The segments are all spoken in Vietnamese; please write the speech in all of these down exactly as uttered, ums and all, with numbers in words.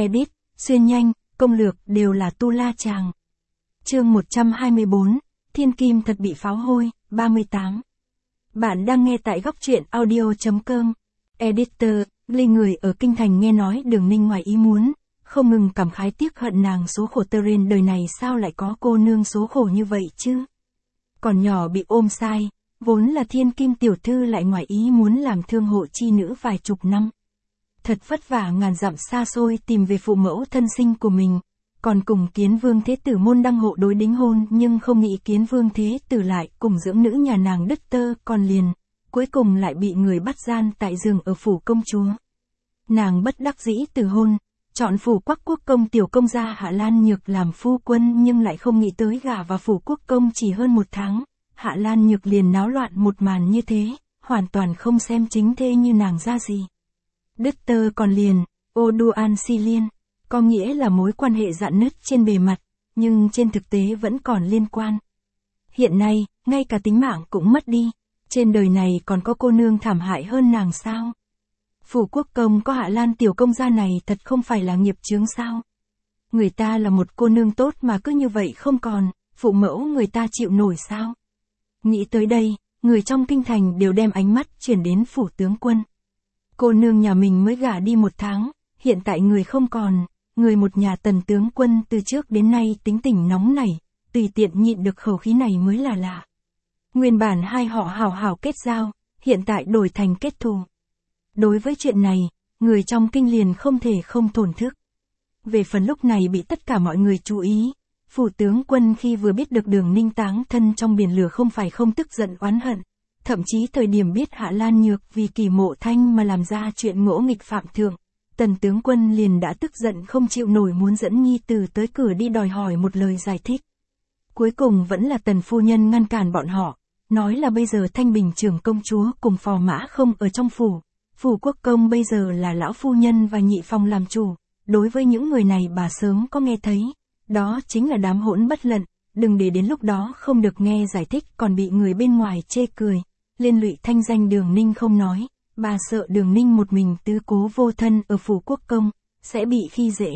edit, xuyên nhanh, công lược đều là tu la chàng. Chương một trăm hai mươi bốn, Thiên Kim thật bị pháo hôi, ba mươi tám. Bạn đang nghe tại góc truyện audio.com. Editor, Ly người ở Kinh Thành nghe nói Đường Ninh ngoài ý muốn, không ngừng cảm khái tiếc hận nàng số khổ tơ rên đời này sao lại có cô nương số khổ như vậy chứ. Còn nhỏ bị ôm sai, vốn là thiên kim tiểu thư lại ngoài ý muốn làm thương hộ chi nữ vài chục năm. Thật vất vả ngàn dặm xa xôi tìm về phụ mẫu thân sinh của mình, còn cùng Kiến Vương Thế Tử môn đăng hộ đối đính hôn, nhưng không nghĩ Kiến Vương Thế Tử lại cùng dưỡng nữ nhà nàng đứt tơ còn liền, cuối cùng lại bị người bắt gian tại giường ở phủ công chúa. Nàng bất đắc dĩ từ hôn, chọn phủ Quắc Quốc công tiểu công gia Hạ Lan Nhược làm phu quân, nhưng lại không nghĩ tới gả vào phủ Quốc công chỉ hơn một tháng, Hạ Lan Nhược liền náo loạn một màn như thế, hoàn toàn không xem chính thê như nàng ra gì. Đứt tơ còn liền, ô đu an si liên, có nghĩa là mối quan hệ rạn nứt trên bề mặt, nhưng trên thực tế vẫn còn liên quan. Hiện nay, ngay cả tính mạng cũng mất đi, trên đời này còn có cô nương thảm hại hơn nàng sao? Phủ Quốc công có Hạ Lan tiểu công gia này thật không phải là nghiệp chướng sao? Người ta là một cô nương tốt mà cứ như vậy không còn, phụ mẫu người ta chịu nổi sao? Nghĩ tới đây, người trong kinh thành đều đem ánh mắt chuyển đến phủ tướng quân. Cô nương nhà mình mới gả đi một tháng, hiện tại người không còn, người một nhà Tần tướng quân từ trước đến nay tính tình nóng nảy, tùy tiện nhịn được khẩu khí này mới là lạ. Nguyên bản hai họ hảo hảo kết giao, hiện tại đổi thành kết thù. Đối với chuyện này, người trong kinh liền không thể không thổn thức. Về phần lúc này bị tất cả mọi người chú ý, phủ tướng quân khi vừa biết được Đường Ninh táng thân trong biển lửa không phải không tức giận oán hận, thậm chí thời điểm biết Hạ Lan Nhược vì Kỳ Mộ Thanh mà làm ra chuyện ngỗ nghịch phạm thượng, Tần tướng quân liền đã tức giận không chịu nổi muốn dẫn nhi tử tới cửa đi đòi hỏi một lời giải thích. Cuối cùng vẫn là Tần phu nhân ngăn cản bọn họ, nói là bây giờ Thanh Bình trưởng công chúa cùng phò mã không ở trong phủ, phủ Quốc công bây giờ là lão phu nhân và nhị phòng làm chủ, đối với những người này bà sớm có nghe thấy, đó chính là đám hỗn bất lận, đừng để đến lúc đó không được nghe giải thích còn bị người bên ngoài chê cười, liên lụy thanh danh Đường Ninh không nói, bà sợ Đường Ninh một mình tứ cố vô thân ở phủ Quốc công, sẽ bị khi dễ.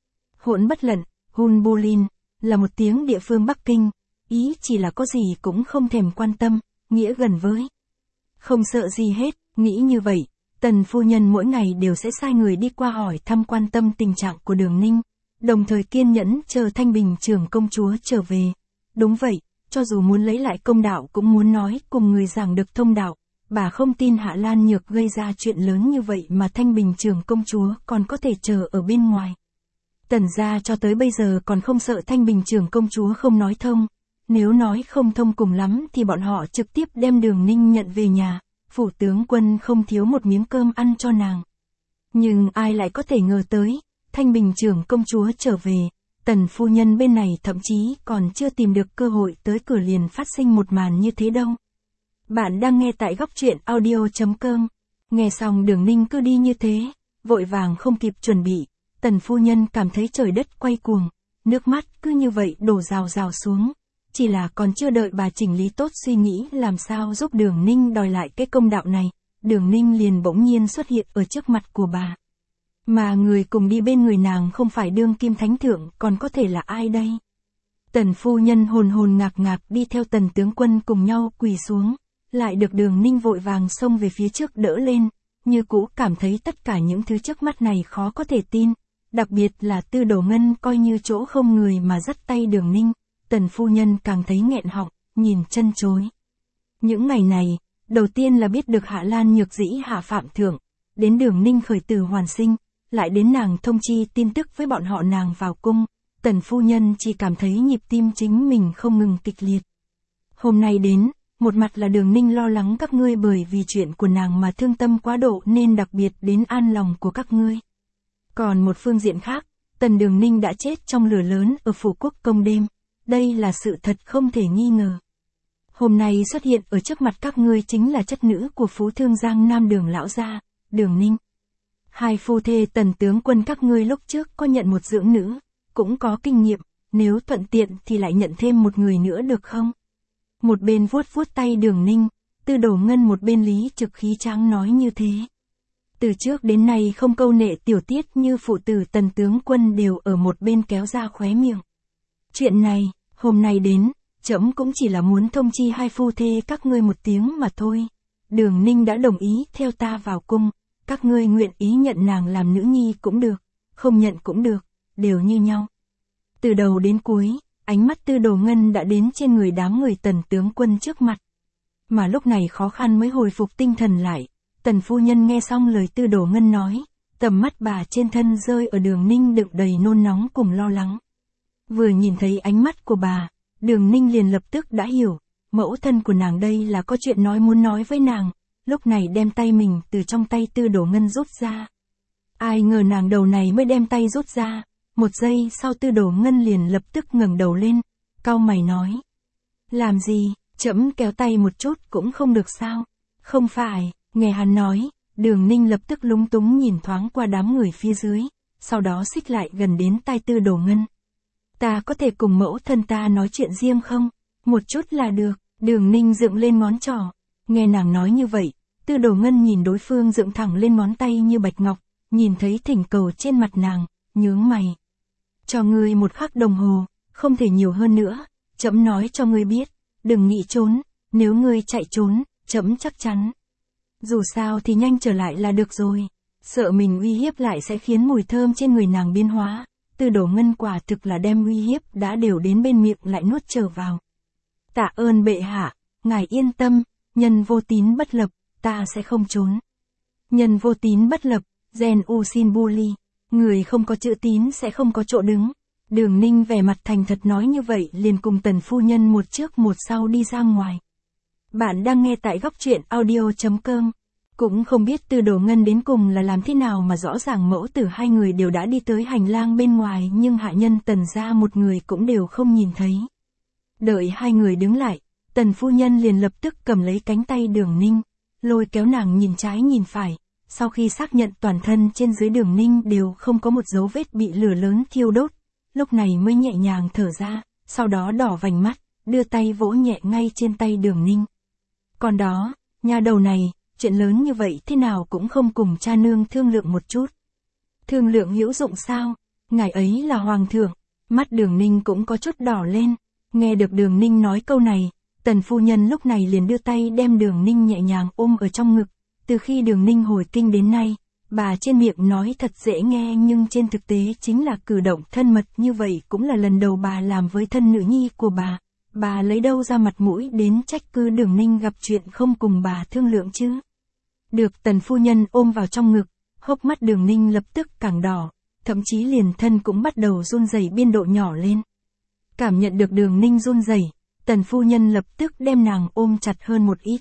Hỗn bất lận, Hun Bulin, là một tiếng địa phương Bắc Kinh, ý chỉ là có gì cũng không thèm quan tâm, nghĩa gần với. Không sợ gì hết, nghĩ như vậy, Tần phu nhân mỗi ngày đều sẽ sai người đi qua hỏi thăm quan tâm tình trạng của Đường Ninh, đồng thời kiên nhẫn chờ Thanh Bình trưởng công chúa trở về. Đúng vậy, cho dù muốn lấy lại công đạo cũng muốn nói cùng người giảng được thông đạo, bà không tin Hạ Lan Nhược gây ra chuyện lớn như vậy mà Thanh Bình trưởng công chúa còn có thể chờ ở bên ngoài. Tần gia cho tới bây giờ còn không sợ Thanh Bình trưởng công chúa không nói thông, nếu nói không thông cùng lắm thì bọn họ trực tiếp đem Đường Ninh nhận về nhà, phủ tướng quân không thiếu một miếng cơm ăn cho nàng. Nhưng ai lại có thể ngờ tới, Thanh Bình trưởng công chúa trở về, Tần phu nhân bên này thậm chí còn chưa tìm được cơ hội tới cửa liền phát sinh một màn như thế đâu. Bạn đang nghe tại góc truyện audio.com. Nghe xong Đường Ninh cứ đi như thế, vội vàng không kịp chuẩn bị, Tần phu nhân cảm thấy trời đất quay cuồng, nước mắt cứ như vậy đổ rào rào xuống. Chỉ là còn chưa đợi bà chỉnh lý tốt suy nghĩ làm sao giúp Đường Ninh đòi lại cái công đạo này, Đường Ninh liền bỗng nhiên xuất hiện ở trước mặt của bà. Mà người cùng đi bên người nàng không phải đương kim thánh thượng còn có thể là ai đây? Tần phu nhân hồn hồn ngạc ngạc đi theo Tần tướng quân cùng nhau quỳ xuống, lại được Đường Ninh vội vàng xông về phía trước đỡ lên, như cũ cảm thấy tất cả những thứ trước mắt này khó có thể tin, đặc biệt là Tư Đồ Ngân coi như chỗ không người mà dắt tay Đường Ninh, Tần phu nhân càng thấy nghẹn họng, nhìn chân chối. Những ngày này, đầu tiên là biết được Hạ Lan Nhược dĩ hạ phạm thượng, đến Đường Ninh khởi tử hoàn sinh, lại đến nàng thông chi tin tức với bọn họ nàng vào cung, Tần phu nhân chỉ cảm thấy nhịp tim chính mình không ngừng kịch liệt. Hôm nay đến, một mặt là Đường Ninh lo lắng các ngươi bởi vì chuyện của nàng mà thương tâm quá độ nên đặc biệt đến an lòng của các ngươi. Còn một phương diện khác, Tần Đường Ninh đã chết trong lửa lớn ở phủ Quốc công đêm, đây là sự thật không thể nghi ngờ. Hôm nay xuất hiện ở trước mặt các ngươi chính là chất nữ của phú thương Giang Nam Đường lão gia, Đường Ninh. Hai phu thê Tần tướng quân các ngươi lúc trước có nhận một dưỡng nữ, cũng có kinh nghiệm, nếu thuận tiện thì lại nhận thêm một người nữa được không? Một bên vuốt vuốt tay Đường Ninh, Tư Đồ Ngân một bên lý trực khí tráng nói như thế. Từ trước đến nay không câu nệ tiểu tiết như phụ tử Tần tướng quân đều ở một bên kéo ra khóe miệng. Chuyện này, hôm nay đến, trẫm cũng chỉ là muốn thông chi hai phu thê các ngươi một tiếng mà thôi. Đường Ninh đã đồng ý theo ta vào cung, các ngươi nguyện ý nhận nàng làm nữ nhi cũng được, không nhận cũng được, đều như nhau. Từ đầu đến cuối, ánh mắt Tư Đồ Ngân đã đến trên người đám người Tần tướng quân trước mặt. Mà lúc này khó khăn mới hồi phục tinh thần lại, Tần phu nhân nghe xong lời Tư Đồ Ngân nói, tầm mắt bà trên thân rơi ở Đường Ninh đựng đầy nôn nóng cùng lo lắng. Vừa nhìn thấy ánh mắt của bà, Đường Ninh liền lập tức đã hiểu, mẫu thân của nàng đây là có chuyện nói muốn nói với nàng, lúc này đem tay mình từ trong tay Tư Đồ Ngân rút ra. Ai ngờ nàng đầu này mới đem tay rút ra, một giây sau Tư Đồ Ngân liền lập tức ngẩng đầu lên, cau mày nói. Làm gì, trẫm kéo tay một chút cũng không được sao? Không phải, nghe hắn nói, Đường Ninh lập tức lúng túng nhìn thoáng qua đám người phía dưới, sau đó xích lại gần đến tai Tư Đồ Ngân. Ta có thể cùng mẫu thân ta nói chuyện riêng không? Một chút là được, Đường Ninh dựng lên ngón trỏ. Nghe nàng nói như vậy, Tư Đồ Ngân nhìn đối phương dựng thẳng lên ngón tay như bạch ngọc, nhìn thấy thỉnh cầu trên mặt nàng, nhướng mày. Cho ngươi một khắc đồng hồ, không thể nhiều hơn nữa, trẫm nói cho ngươi biết, đừng nghĩ trốn, nếu ngươi chạy trốn, trẫm chắc chắn. Dù sao thì nhanh trở lại là được rồi, sợ mình uy hiếp lại sẽ khiến mùi thơm trên người nàng biến hóa. Tư Đồ Ngân quả thực là đem uy hiếp đã đều đến bên miệng lại nuốt trở vào. Tạ ơn bệ hạ, ngài yên tâm, nhân vô tín bất lập, ta sẽ không trốn. Nhân vô tín bất lập, gen u xin bu ly, người không có chữ tín sẽ không có chỗ đứng. Đường Ninh vẻ mặt thành thật nói như vậy liền cùng Tần phu nhân một trước một sau đi ra ngoài. Bạn đang nghe tại góc truyện audio chấm com. Cũng không biết Tư Đồ Ngân đến cùng là làm thế nào mà rõ ràng mẫu tử hai người đều đã đi tới hành lang bên ngoài nhưng hạ nhân Tần gia một người cũng đều không nhìn thấy. Đợi hai người đứng lại, Tần phu nhân liền lập tức cầm lấy cánh tay Đường Ninh, lôi kéo nàng nhìn trái nhìn phải, sau khi xác nhận toàn thân trên dưới Đường Ninh đều không có một dấu vết bị lửa lớn thiêu đốt, lúc này mới nhẹ nhàng thở ra, sau đó đỏ vành mắt, đưa tay vỗ nhẹ ngay trên tay Đường Ninh. Còn đó, nha đầu này, chuyện lớn như vậy thế nào cũng không cùng cha nương thương lượng một chút. Thương lượng hữu dụng sao? Ngài ấy là hoàng thượng. Mắt Đường Ninh cũng có chút đỏ lên. Nghe được Đường Ninh nói câu này, Tần phu nhân lúc này liền đưa tay đem Đường Ninh nhẹ nhàng ôm ở trong ngực. Từ khi Đường Ninh hồi kinh đến nay, bà trên miệng nói thật dễ nghe nhưng trên thực tế chính là cử động thân mật như vậy cũng là lần đầu bà làm với thân nữ nhi của bà. Bà lấy đâu ra mặt mũi đến trách cứ Đường Ninh gặp chuyện không cùng bà thương lượng chứ? Được Tần phu nhân ôm vào trong ngực, hốc mắt Đường Ninh lập tức càng đỏ, thậm chí liền thân cũng bắt đầu run rẩy biên độ nhỏ lên. Cảm nhận được Đường Ninh run rẩy, Tần phu nhân lập tức đem nàng ôm chặt hơn một ít.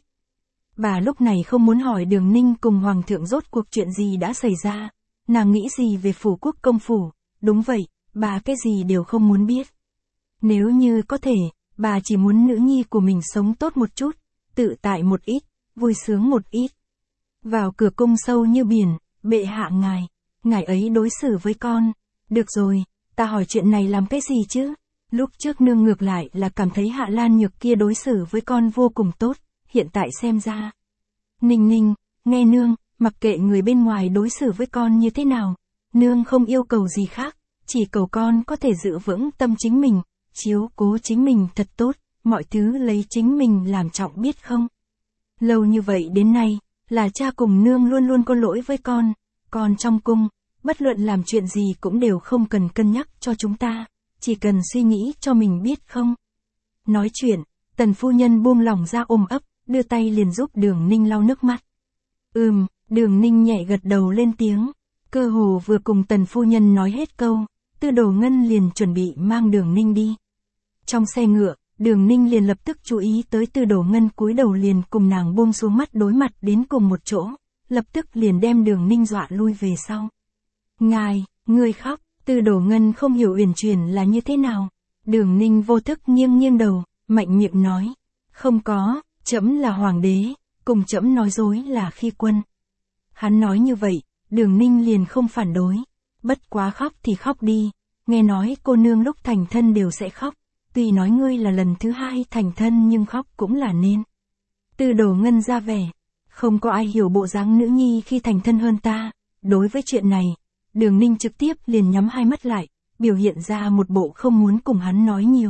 Bà lúc này không muốn hỏi Đường Ninh cùng hoàng thượng rốt cuộc chuyện gì đã xảy ra, nàng nghĩ gì về phủ quốc công phủ, đúng vậy, bà cái gì đều không muốn biết. Nếu như có thể, bà chỉ muốn nữ nhi của mình sống tốt một chút, tự tại một ít, vui sướng một ít. Vào cửa cung sâu như biển, bệ hạ ngài, ngài ấy đối xử với con. Được rồi, ta hỏi chuyện này làm cái gì chứ? Lúc trước nương ngược lại là cảm thấy Hạ Lan Nhược kia đối xử với con vô cùng tốt, hiện tại xem ra. Ninh Ninh, nghe nương, mặc kệ người bên ngoài đối xử với con như thế nào, nương không yêu cầu gì khác, chỉ cầu con có thể giữ vững tâm chính mình, chiếu cố chính mình thật tốt, mọi thứ lấy chính mình làm trọng biết không? Lâu như vậy đến nay, là cha cùng nương luôn luôn có lỗi với con, con trong cung, bất luận làm chuyện gì cũng đều không cần cân nhắc cho chúng ta, chỉ cần suy nghĩ cho mình biết không. Nói chuyện, Tần phu nhân buông lỏng ra ôm ấp, đưa tay liền giúp Đường Ninh lau nước mắt. Ừm, Đường Ninh nhẹ gật đầu lên tiếng, cơ hồ vừa cùng Tần phu nhân nói hết câu, Tư Đồ Ngân liền chuẩn bị mang Đường Ninh đi. Trong xe ngựa, Đường Ninh liền lập tức chú ý tới Tư Đồ Ngân cúi đầu liền cùng nàng buông xuống mắt đối mặt đến cùng một chỗ, lập tức liền đem Đường Ninh dọa lui về sau. Ngài, ngươi khóc, Tư Đồ Ngân không hiểu uyển chuyển là như thế nào. Đường Ninh vô thức nghiêng nghiêng đầu, mạnh miệng nói, không có, trẫm là hoàng đế, cùng trẫm nói dối là khi quân. Hắn nói như vậy, Đường Ninh liền không phản đối, bất quá khóc thì khóc đi, nghe nói cô nương lúc thành thân đều sẽ khóc. Tuy nói ngươi là lần thứ hai thành thân nhưng khóc cũng là nên. Tư Đồ Ngân ra vẻ, Không có ai hiểu bộ dáng nữ nhi khi thành thân hơn ta. Đối với chuyện này, Đường Ninh trực tiếp liền nhắm hai mắt lại, biểu hiện ra một bộ không muốn cùng hắn nói nhiều.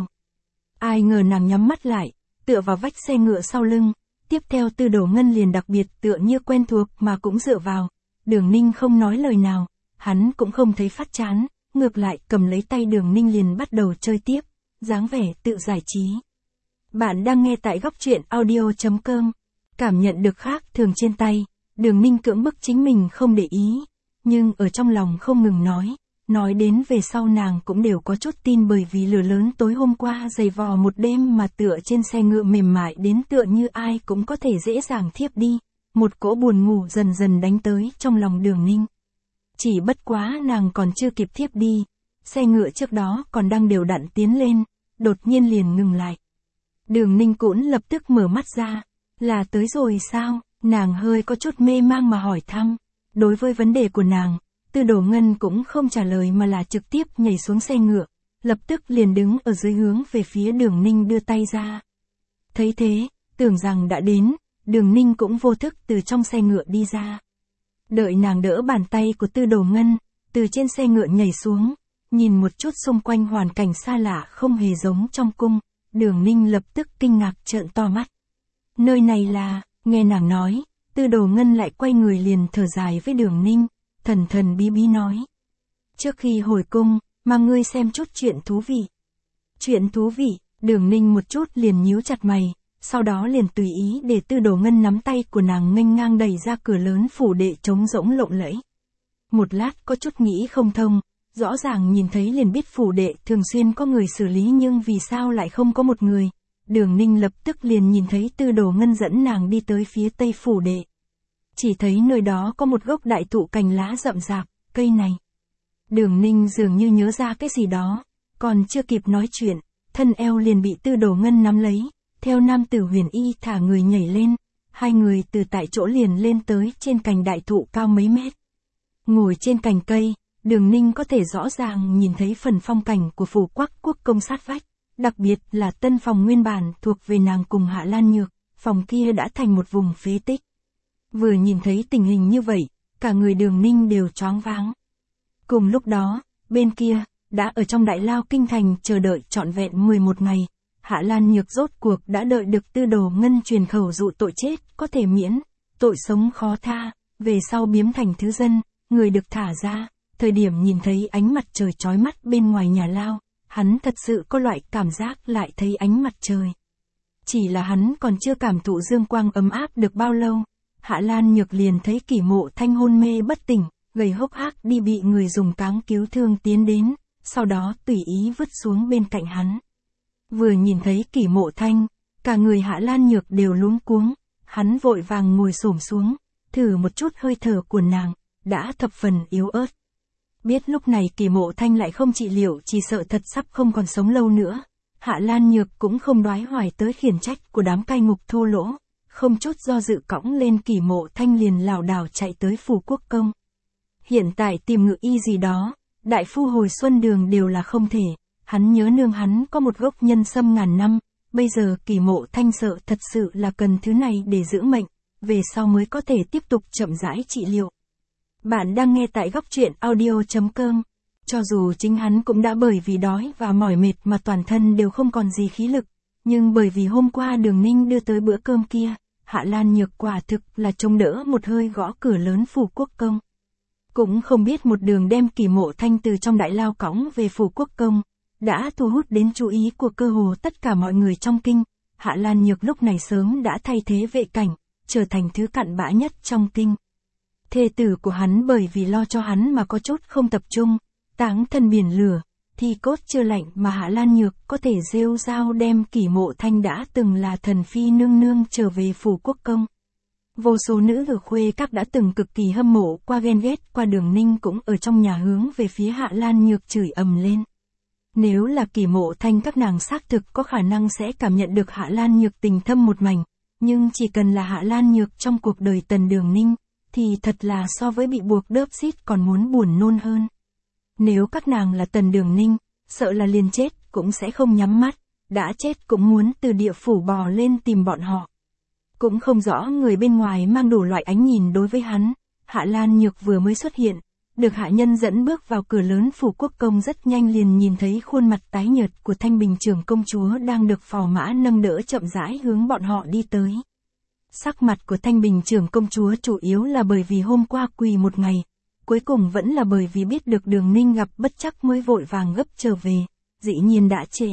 Ai ngờ nàng nhắm mắt lại, tựa vào vách xe ngựa sau lưng, tiếp theo Tư Đồ Ngân liền đặc biệt tựa như quen thuộc mà cũng dựa vào. Đường Ninh không nói lời nào, hắn cũng không thấy phát chán, ngược lại cầm lấy tay Đường Ninh liền bắt đầu chơi tiếp, dáng vẻ tự giải trí. Bạn đang nghe tại góc truyện audio chấm com. Cảm nhận được khác thường trên tay, Đường Ninh cưỡng bức chính mình không để ý, nhưng ở trong lòng không ngừng nói, nói đến về sau nàng cũng đều có chút tin, bởi vì lửa lớn tối hôm qua dày vò một đêm mà tựa trên xe ngựa mềm mại đến tựa như ai cũng có thể dễ dàng thiếp đi, một cỗ buồn ngủ dần dần đánh tới trong lòng Đường Ninh. Chỉ bất quá nàng còn chưa kịp thiếp đi, xe ngựa trước đó còn đang đều đặn tiến lên, đột nhiên liền ngừng lại. Đường Ninh cũng lập tức mở mắt ra, là tới rồi sao, nàng hơi có chút mê mang mà hỏi thăm. Đối với vấn đề của nàng, Tư Đồ Ngân cũng không trả lời mà là trực tiếp nhảy xuống xe ngựa, lập tức liền đứng ở dưới hướng về phía Đường Ninh đưa tay ra. Thấy thế, tưởng rằng đã đến, Đường Ninh cũng vô thức từ trong xe ngựa đi ra. Đợi nàng đỡ bàn tay của Tư Đồ Ngân, từ trên xe ngựa nhảy xuống, nhìn một chút xung quanh hoàn cảnh xa lạ không hề giống trong cung, Đường Ninh lập tức kinh ngạc trợn to mắt. Nơi này là, nghe nàng nói, Tư Đồ Ngân lại quay người liền thở dài với Đường Ninh, thần thần bí bí nói. Trước khi hồi cung, mà ngươi xem chút chuyện thú vị. Chuyện thú vị, Đường Ninh một chút liền nhíu chặt mày, sau đó liền tùy ý để Tư Đồ Ngân nắm tay của nàng nghênh ngang đẩy ra cửa lớn phủ đệ trống rỗng lộng lẫy. Một lát có chút nghĩ không thông, rõ ràng nhìn thấy liền biết phủ đệ thường xuyên có người xử lý nhưng vì sao lại không có một người. Đường Ninh lập tức liền nhìn thấy Tư Đồ Ngân dẫn nàng đi tới phía tây phủ đệ. Chỉ thấy nơi đó có một gốc đại thụ cành lá rậm rạp, cây này. Đường Ninh dường như nhớ ra cái gì đó, còn chưa kịp nói chuyện, thân eo liền bị Tư Đồ Ngân nắm lấy, theo nam tử Huyền Y thả người nhảy lên, hai người từ tại chỗ liền lên tới trên cành đại thụ cao mấy mét. Ngồi trên cành cây, Đường Ninh có thể rõ ràng nhìn thấy phần phong cảnh của phủ Quắc Quốc công sát vách. Đặc biệt là tân phòng nguyên bản thuộc về nàng cùng Hạ Lan Nhược, phòng kia đã thành một vùng phế tích. Vừa nhìn thấy tình hình như vậy, cả người Đường Ninh đều choáng váng. Cùng lúc đó, bên kia, đã ở trong đại lao kinh thành chờ đợi trọn vẹn mười một ngày, Hạ Lan Nhược rốt cuộc đã đợi được Tư Đồ Ngân truyền khẩu dụ tội chết có thể miễn, tội sống khó tha, về sau biếm thành thứ dân, người được thả ra, thời điểm nhìn thấy ánh mặt trời chói mắt bên ngoài nhà lao. Hắn thật sự có loại cảm giác lại thấy ánh mặt trời. Chỉ là hắn còn chưa cảm thụ dương quang ấm áp được bao lâu, Hạ Lan Nhược liền thấy Kỷ Mộ Thanh hôn mê bất tỉnh, gầy hốc hác đi bị người dùng cáng cứu thương tiến đến, sau đó tùy ý vứt xuống bên cạnh hắn. Vừa nhìn thấy Kỷ Mộ Thanh, cả người Hạ Lan Nhược đều luống cuống, hắn vội vàng ngồi xổm xuống, thử một chút hơi thở của nàng, đã thập phần yếu ớt. Biết lúc này Kỷ Mộ Thanh lại không trị liệu, chỉ sợ thật sắp không còn sống lâu nữa. Hạ Lan Nhược cũng không đoái hoài tới khiển trách của đám cai ngục thô lỗ, không chút do dự cõng lên Kỷ Mộ Thanh liền lảo đảo chạy tới phủ quốc công. Hiện tại tìm ngự y gì đó, đại phu hồi xuân đường đều là không thể, hắn nhớ nương hắn có một gốc nhân sâm ngàn năm, bây giờ Kỷ Mộ Thanh sợ thật sự là cần thứ này để giữ mệnh, về sau mới có thể tiếp tục chậm rãi trị liệu. Bạn đang nghe tại góc truyện audio chấm com. Cho dù chính hắn cũng đã bởi vì đói và mỏi mệt mà toàn thân đều không còn gì khí lực, nhưng bởi vì hôm qua Đường Ninh đưa tới bữa cơm kia, Hạ Lan Nhược quả thực là chống đỡ một hơi gõ cửa lớn phủ quốc công. Cũng không biết một đường đem Kỷ Mộ Thanh từ trong đại lao cõng về phủ quốc công, đã thu hút đến chú ý của cơ hồ tất cả mọi người trong kinh. Hạ Lan Nhược lúc này sớm đã thay thế Vệ Cảnh, trở thành thứ cặn bã nhất trong kinh. Thê tử của hắn bởi vì lo cho hắn mà có chút không tập trung, táng thân biển lửa, thi cốt chưa lạnh mà Hạ Lan Nhược có thể rêu rao đem Kỷ Mộ Thanh đã từng là thần phi nương nương trở về phủ quốc công. Vô số nữ ở khuê các đã từng cực kỳ hâm mộ qua ghen ghét qua Đường Ninh cũng ở trong nhà hướng về phía Hạ Lan Nhược chửi ầm lên. Nếu là Kỷ Mộ Thanh các nàng xác thực có khả năng sẽ cảm nhận được Hạ Lan Nhược tình thâm một mảnh, nhưng chỉ cần là Hạ Lan Nhược trong cuộc đời Tần Đường Ninh, thì thật là so với bị buộc đớp xít còn muốn buồn nôn hơn. Nếu các nàng là Tần Đường Ninh, sợ là liền chết cũng sẽ không nhắm mắt, đã chết cũng muốn từ địa phủ bò lên tìm bọn họ. Cũng không rõ người bên ngoài mang đủ loại ánh nhìn đối với hắn. Hạ Lan Nhược vừa mới xuất hiện, được hạ nhân dẫn bước vào cửa lớn phủ quốc công rất nhanh liền nhìn thấy khuôn mặt tái nhợt của Thanh Bình trưởng công chúa đang được phò mã nâng đỡ chậm rãi hướng bọn họ đi tới. Sắc mặt của Thanh Bình trưởng công chúa chủ yếu là bởi vì hôm qua quỳ một ngày, cuối cùng vẫn là bởi vì biết được Đường Ninh gặp bất trắc mới vội vàng gấp trở về, dĩ nhiên đã trễ.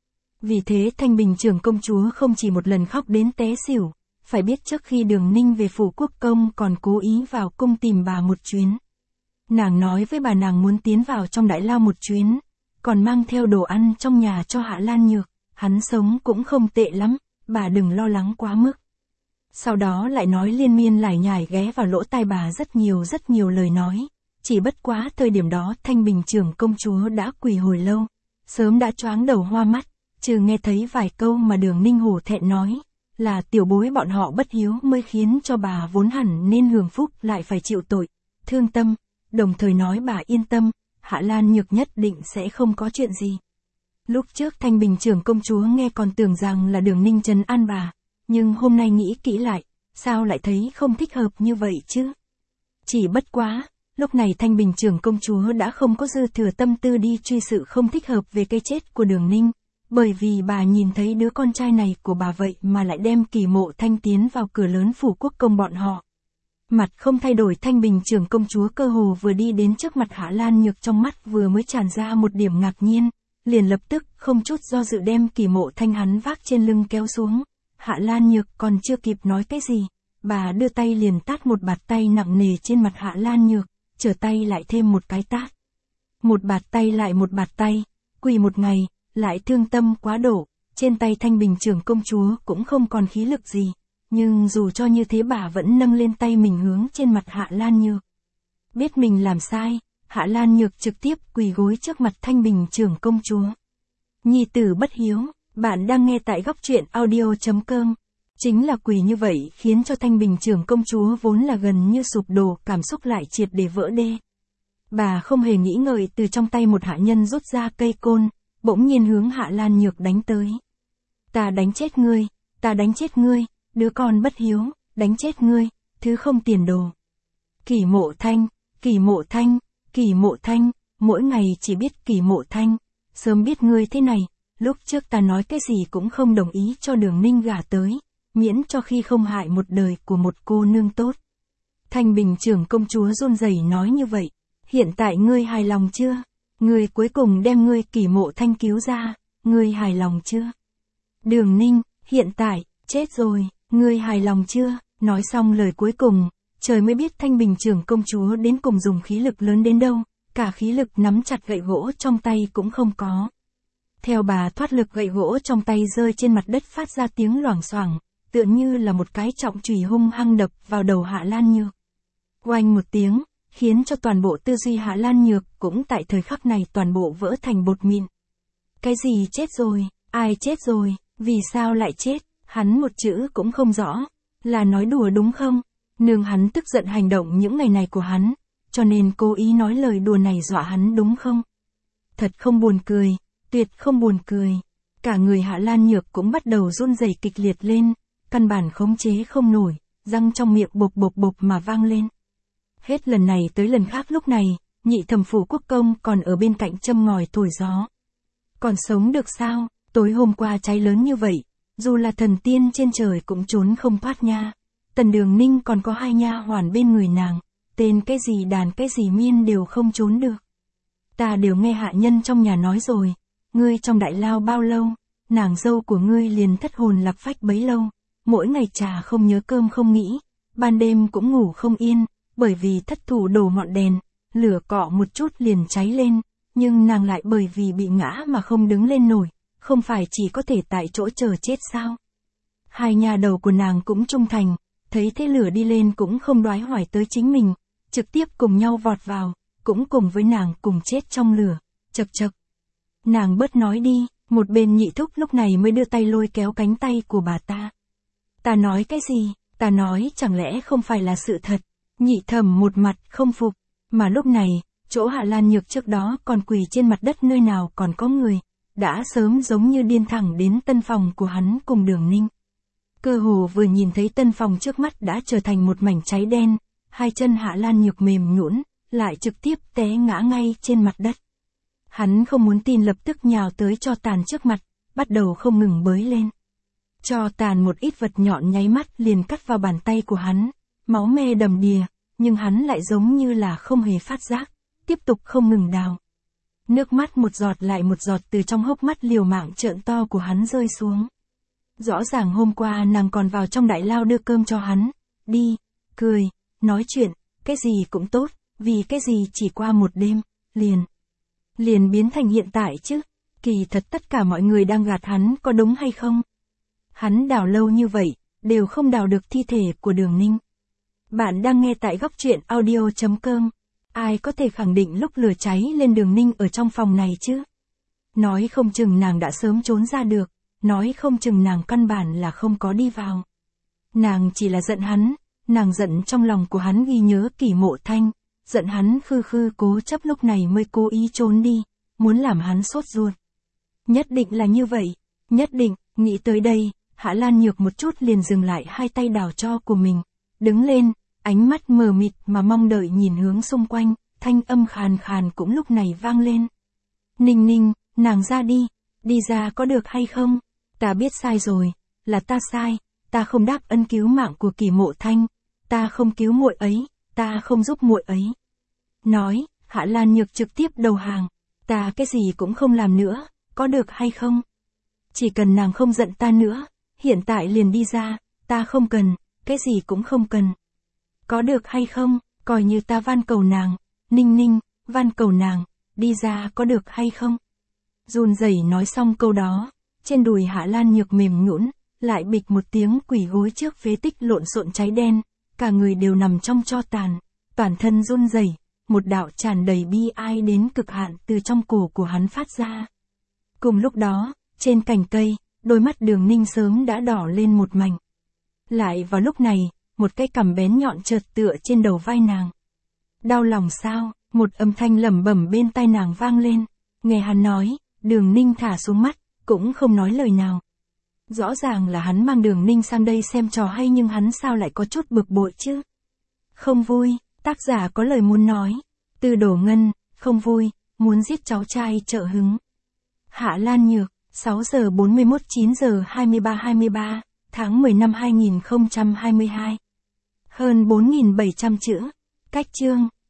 Vì thế Thanh Bình trưởng công chúa không chỉ một lần khóc đến té xỉu, phải biết trước khi Đường Ninh về phủ quốc công còn cố ý vào cung tìm bà một chuyến. Nàng nói với bà nàng muốn tiến vào trong đại lao một chuyến, còn mang theo đồ ăn trong nhà cho Hạ Lan Nhược, hắn sống cũng không tệ lắm, bà đừng lo lắng quá mức. Sau đó lại nói liên miên lải nhải ghé vào lỗ tai bà rất nhiều rất nhiều lời nói, chỉ bất quá thời điểm đó Thanh Bình trưởng công chúa đã quỳ hồi lâu, sớm đã choáng đầu hoa mắt, trừ nghe thấy vài câu mà Đường Ninh hổ thẹn nói, là tiểu bối bọn họ bất hiếu mới khiến cho bà vốn hẳn nên hưởng phúc lại phải chịu tội, thương tâm, đồng thời nói bà yên tâm, Hạ Lan Nhược nhất định sẽ không có chuyện gì. Lúc trước Thanh Bình trưởng công chúa nghe còn tưởng rằng là Đường Ninh trấn an bà, nhưng hôm nay nghĩ kỹ lại, sao lại thấy không thích hợp như vậy chứ? Chỉ bất quá, lúc này Thanh Bình trưởng công chúa đã không có dư thừa tâm tư đi truy sự không thích hợp về cái chết của Đường Ninh, bởi vì bà nhìn thấy đứa con trai này của bà vậy mà lại đem Kỳ Mộ Thanh tiến vào cửa lớn phủ quốc công bọn họ. Mặt không thay đổi Thanh Bình trưởng công chúa cơ hồ vừa đi đến trước mặt Hạ Lan Nhược trong mắt vừa mới tràn ra một điểm ngạc nhiên, liền lập tức không chút do dự đem Kỳ Mộ Thanh hắn vác trên lưng kéo xuống. Hạ Lan Nhược còn chưa kịp nói cái gì, bà đưa tay liền tát một bạt tay nặng nề trên mặt Hạ Lan Nhược, trở tay lại thêm một cái tát. Một bạt tay lại một bạt tay, quỳ một ngày, lại thương tâm quá độ, trên tay Thanh Bình trưởng công chúa cũng không còn khí lực gì, nhưng dù cho như thế bà vẫn nâng lên tay mình hướng trên mặt Hạ Lan Nhược. Biết mình làm sai, Hạ Lan Nhược trực tiếp quỳ gối trước mặt Thanh Bình trưởng công chúa. Nhi tử bất hiếu, bạn đang nghe tại góc truyện audio chấm com. Chính là quỳ như vậy khiến cho Thanh Bình trưởng công chúa vốn là gần như sụp đổ, cảm xúc lại triệt để vỡ đê. Bà không hề nghĩ ngợi từ trong tay một hạ nhân rút ra cây côn, bỗng nhiên hướng Hạ Lan Nhược đánh tới. Ta đánh chết ngươi, ta đánh chết ngươi, đứa con bất hiếu, đánh chết ngươi, thứ không tiền đồ. Kỳ Mộ Thanh, Kỳ Mộ Thanh, Kỳ Mộ Thanh, mỗi ngày chỉ biết Kỳ Mộ Thanh, sớm biết ngươi thế này, lúc trước ta nói cái gì cũng không đồng ý cho Đường Ninh gả tới, miễn cho khi không hại một đời của một cô nương tốt. Thanh Bình trưởng công chúa run rẩy nói như vậy, hiện tại ngươi hài lòng chưa? Ngươi cuối cùng đem ngươi Kỳ Mộ Thanh cứu ra, ngươi hài lòng chưa? Đường Ninh, hiện tại, chết rồi, ngươi hài lòng chưa? Nói xong lời cuối cùng, trời mới biết Thanh Bình trưởng công chúa đến cùng dùng khí lực lớn đến đâu, cả khí lực nắm chặt gậy gỗ trong tay cũng không có. Theo bà thoát lực gậy gỗ trong tay rơi trên mặt đất phát ra tiếng loảng xoảng, tựa như là một cái trọng chùy hung hăng đập vào đầu Hạ Lan Nhược. Oanh một tiếng, khiến cho toàn bộ tư duy Hạ Lan Nhược cũng tại thời khắc này toàn bộ vỡ thành bột mịn. Cái gì chết rồi, ai chết rồi, vì sao lại chết, hắn một chữ cũng không rõ, là nói đùa đúng không? Nương hắn tức giận hành động những ngày này của hắn, cho nên cố ý nói lời đùa này dọa hắn đúng không? Thật không buồn cười, tuyệt không buồn cười. Cả người Hạ Lan Nhược cũng bắt đầu run rẩy kịch liệt lên, căn bản khống chế không nổi, răng trong miệng bộp bộp bộp mà vang lên. Hết lần này tới lần khác lúc này, nhị thẩm phủ quốc công còn ở bên cạnh châm ngòi thổi gió. Còn sống được sao, tối hôm qua cháy lớn như vậy, dù là thần tiên trên trời cũng trốn không thoát nha. Tần Đường Ninh còn có hai nha hoàn bên người nàng, tên cái gì đàn cái gì miên đều không trốn được. Ta đều nghe hạ nhân trong nhà nói rồi, ngươi trong đại lao bao lâu, nàng dâu của ngươi liền thất hồn lạc phách bấy lâu, mỗi ngày trà không nhớ cơm không nghĩ, ban đêm cũng ngủ không yên, bởi vì thất thủ đổ ngọn đèn, lửa cọ một chút liền cháy lên, nhưng nàng lại bởi vì bị ngã mà không đứng lên nổi, không phải chỉ có thể tại chỗ chờ chết sao. Hai nhà đầu của nàng cũng trung thành, thấy thế lửa đi lên cũng không đoái hoài tới chính mình, trực tiếp cùng nhau vọt vào, cũng cùng với nàng cùng chết trong lửa, chật chật. Nàng bớt nói đi, một bên nhị thúc lúc này mới đưa tay lôi kéo cánh tay của bà ta. Ta nói cái gì, ta nói chẳng lẽ không phải là sự thật, nhị thẩm một mặt không phục, mà lúc này, chỗ Hạ Lan Nhược trước đó còn quỳ trên mặt đất nơi nào còn có người, đã sớm giống như điên thẳng đến tân phòng của hắn cùng Đường Ninh. Cơ hồ vừa nhìn thấy tân phòng trước mắt đã trở thành một mảnh cháy đen, hai chân Hạ Lan Nhược mềm nhũn, lại trực tiếp té ngã ngay trên mặt đất. Hắn không muốn tin lập tức nhào tới tro tàn trước mặt, bắt đầu không ngừng bới lên. Tro tàn một ít vật nhọn nháy mắt liền cắt vào bàn tay của hắn, máu me đầm đìa, nhưng hắn lại giống như là không hề phát giác, tiếp tục không ngừng đào. Nước mắt một giọt lại một giọt từ trong hốc mắt liều mạng trợn to của hắn rơi xuống. Rõ ràng hôm qua nàng còn vào trong đại lao đưa cơm cho hắn, đi, cười, nói chuyện, cái gì cũng tốt, vì cái gì chỉ qua một đêm, liền. Liền biến thành hiện tại chứ, kỳ thật tất cả mọi người đang gạt hắn có đúng hay không? Hắn đào lâu như vậy, đều không đào được thi thể của Đường Ninh. Bạn đang nghe tại góc truyện audio chấm com. Ai có thể khẳng định lúc lửa cháy lên Đường Ninh ở trong phòng này chứ? Nói không chừng nàng đã sớm trốn ra được, nói không chừng nàng căn bản là không có đi vào. Nàng chỉ là giận hắn, nàng giận trong lòng của hắn ghi nhớ Kỷ Mộ Thanh, giận hắn khư khư cố chấp lúc này mới cố ý trốn đi, muốn làm hắn sốt ruột. Nhất định là như vậy, nhất định, nghĩ tới đây, Hạ Lan Nhược một chút liền dừng lại hai tay đào tro của mình, đứng lên, ánh mắt mờ mịt mà mong đợi nhìn hướng xung quanh, thanh âm khàn khàn cũng lúc này vang lên. Ninh Ninh, nàng ra đi, đi ra có được hay không? Ta biết sai rồi, là ta sai, ta không đáp ân cứu mạng của Kỷ Mộ Thanh, ta không cứu muội ấy, ta không giúp muội ấy. Nói, Hạ Lan Nhược trực tiếp đầu hàng, ta cái gì cũng không làm nữa, có được hay không? Chỉ cần nàng không giận ta nữa, hiện tại liền đi ra, ta không cần, cái gì cũng không cần. Có được hay không, coi như ta van cầu nàng, Ninh Ninh, van cầu nàng, đi ra có được hay không? Run rẩy nói xong câu đó, trên đùi Hạ Lan Nhược mềm nhũn, lại bịch một tiếng quỳ gối trước phế tích lộn xộn cháy đen, cả người đều nằm trong tro tàn, toàn thân run rẩy, một đạo tràn đầy bi ai đến cực hạn từ trong cổ của hắn phát ra. Cùng lúc đó, trên cành cây, đôi mắt Đường Ninh sớm đã đỏ lên một mảnh. Lại vào lúc này, một cái cằm bén nhọn chợt tựa trên đầu vai nàng. Đau lòng sao? Một âm thanh lẩm bẩm bên tai nàng vang lên. Nghe hắn nói, Đường Ninh thả xuống mắt, cũng không nói lời nào. Rõ ràng là hắn mang Đường Ninh sang đây xem trò hay nhưng hắn sao lại có chút bực bội chứ? Không vui, tác giả có lời muốn nói. Từ Đổ Ngân, không vui, muốn giết cháu trai trợ hứng. Hạ Lan Nhược, sáu giờ bốn mươi mốt chín giờ hai mươi ba hai mươi ba, tháng mười năm hai nghìn không trăm hai mươi hai. Hơn bốn nghìn bảy trăm chữ. Cách chương.